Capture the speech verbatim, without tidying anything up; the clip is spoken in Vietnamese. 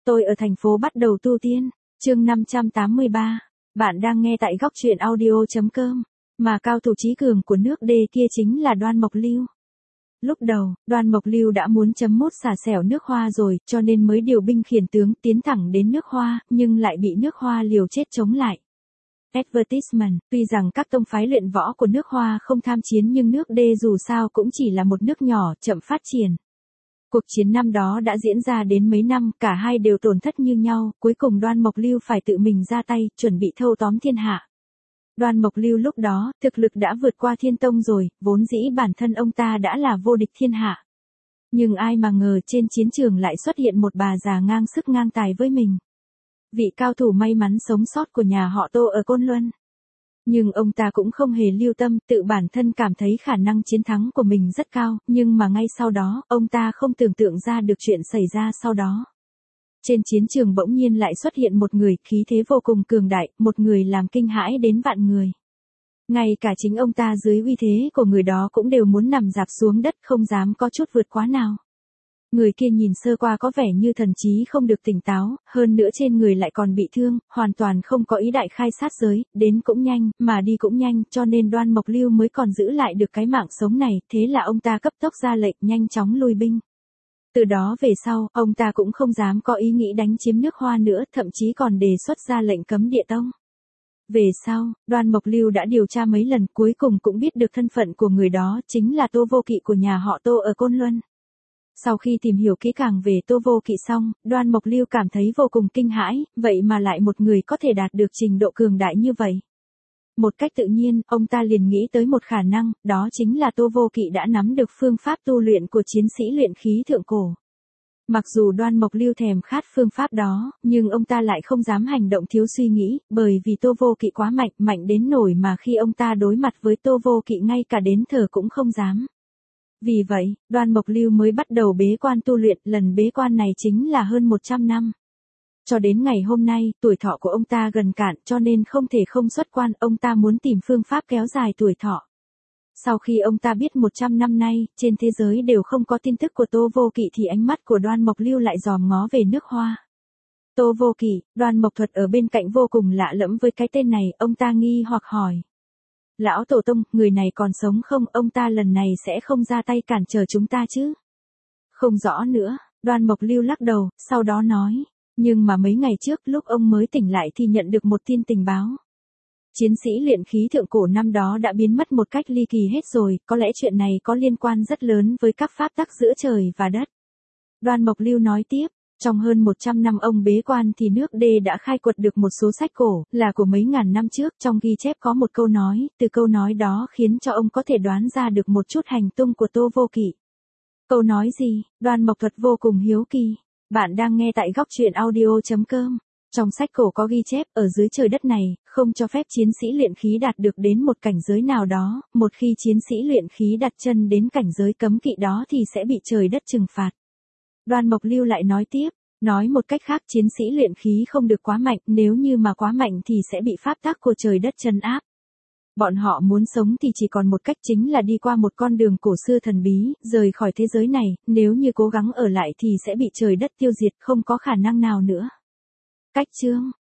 Tôi ở thành phố bắt đầu tu tiên, chương năm trăm tám mươi ba. Bạn đang nghe tại góc truyện audio.com, mà cao thủ chí cường của nước D kia chính là Đoan Mộc Lưu. Lúc đầu, Đoan Mộc Lưu đã muốn chấm mốt xả xẻo nước Hoa rồi, cho nên mới điều binh khiển tướng tiến thẳng đến nước Hoa, nhưng lại bị nước Hoa liều chết chống lại. Advertisement, tuy rằng các tông phái luyện võ của nước Hoa không tham chiến nhưng nước D dù sao cũng chỉ là một nước nhỏ, chậm phát triển. Cuộc chiến năm đó đã diễn ra đến mấy năm, cả hai đều tổn thất như nhau, cuối cùng Đoan Mộc Lưu phải tự mình ra tay, chuẩn bị thâu tóm thiên hạ. Đoan Mộc Lưu lúc đó, thực lực đã vượt qua Thiên Tông rồi, vốn dĩ bản thân ông ta đã là vô địch thiên hạ. Nhưng ai mà ngờ trên chiến trường lại xuất hiện một bà già ngang sức ngang tài với mình. Vị cao thủ may mắn sống sót của nhà họ Tô ở Côn Luân. Nhưng ông ta cũng không hề lưu tâm, tự bản thân cảm thấy khả năng chiến thắng của mình rất cao, nhưng mà ngay sau đó, ông ta không tưởng tượng ra được chuyện xảy ra sau đó. Trên chiến trường bỗng nhiên lại xuất hiện một người, khí thế vô cùng cường đại, một người làm kinh hãi đến vạn người. Ngay cả chính ông ta dưới uy thế của người đó cũng đều muốn nằm rạp xuống đất, không dám có chút vượt quá nào. Người kia nhìn sơ qua có vẻ như thần trí không được tỉnh táo, hơn nữa trên người lại còn bị thương, hoàn toàn không có ý đại khai sát giới, đến cũng nhanh, mà đi cũng nhanh, cho nên Đoan Mộc Lưu mới còn giữ lại được cái mạng sống này, thế là ông ta cấp tốc ra lệnh nhanh chóng lui binh. Từ đó về sau, ông ta cũng không dám có ý nghĩ đánh chiếm nước Hoa nữa, thậm chí còn đề xuất ra lệnh cấm địa tông. Về sau, Đoan Mộc Lưu đã điều tra mấy lần, cuối cùng cũng biết được thân phận của người đó, chính là Tô Vô Kỵ của nhà họ Tô ở Côn Luân. Sau khi tìm hiểu kỹ càng về Tô Vô Kỵ xong, Đoan Mộc Lưu cảm thấy vô cùng kinh hãi, vậy mà lại một người có thể đạt được trình độ cường đại như vậy. Một cách tự nhiên, ông ta liền nghĩ tới một khả năng, đó chính là Tô Vô Kỵ đã nắm được phương pháp tu luyện của chiến sĩ luyện khí thượng cổ. Mặc dù Đoan Mộc Lưu thèm khát phương pháp đó, nhưng ông ta lại không dám hành động thiếu suy nghĩ, bởi vì Tô Vô Kỵ quá mạnh, mạnh đến nỗi mà khi ông ta đối mặt với Tô Vô Kỵ ngay cả đến thở cũng không dám. Vì vậy, Đoan Mộc Lưu mới bắt đầu bế quan tu luyện, lần bế quan này chính là hơn một trăm năm. Cho đến ngày hôm nay, tuổi thọ của ông ta gần cạn cho nên không thể không xuất quan, ông ta muốn tìm phương pháp kéo dài tuổi thọ. Sau khi ông ta biết một trăm năm nay, trên thế giới đều không có tin tức của Tô Vô Kỵ thì ánh mắt của Đoan Mộc Lưu lại dòm ngó về nước Hoa. Tô Vô Kỵ, Đoan Mộc Thuật ở bên cạnh vô cùng lạ lẫm với cái tên này, ông ta nghi hoặc hỏi. Lão Tổ Tông, người này còn sống không, ông ta lần này sẽ không ra tay cản trở chúng ta chứ? Không rõ nữa, Đoan Mộc Lưu lắc đầu, sau đó nói, nhưng mà mấy ngày trước lúc ông mới tỉnh lại thì nhận được một tin tình báo. Chiến sĩ luyện khí thượng cổ năm đó đã biến mất một cách ly kỳ hết rồi, có lẽ chuyện này có liên quan rất lớn với các pháp tắc giữa trời và đất. Đoan Mộc Lưu nói tiếp. Trong hơn một trăm năm ông bế quan thì nước D đã khai quật được một số sách cổ, là của mấy ngàn năm trước, trong ghi chép có một câu nói, từ câu nói đó khiến cho ông có thể đoán ra được một chút hành tung của Tô Vô Kỵ. Câu nói gì? Đoan Mộc Thuật vô cùng hiếu kỳ. Bạn đang nghe tại góc truyện audio.com. Trong sách cổ có ghi chép, ở dưới trời đất này, không cho phép chiến sĩ luyện khí đạt được đến một cảnh giới nào đó, một khi chiến sĩ luyện khí đặt chân đến cảnh giới cấm kỵ đó thì sẽ bị trời đất trừng phạt. Đoan Mộc Lưu lại nói tiếp, nói một cách khác chiến sĩ luyện khí không được quá mạnh, nếu như mà quá mạnh thì sẽ bị pháp tắc của trời đất trấn áp. Bọn họ muốn sống thì chỉ còn một cách chính là đi qua một con đường cổ xưa thần bí, rời khỏi thế giới này, nếu như cố gắng ở lại thì sẽ bị trời đất tiêu diệt, không có khả năng nào nữa. Cách chương,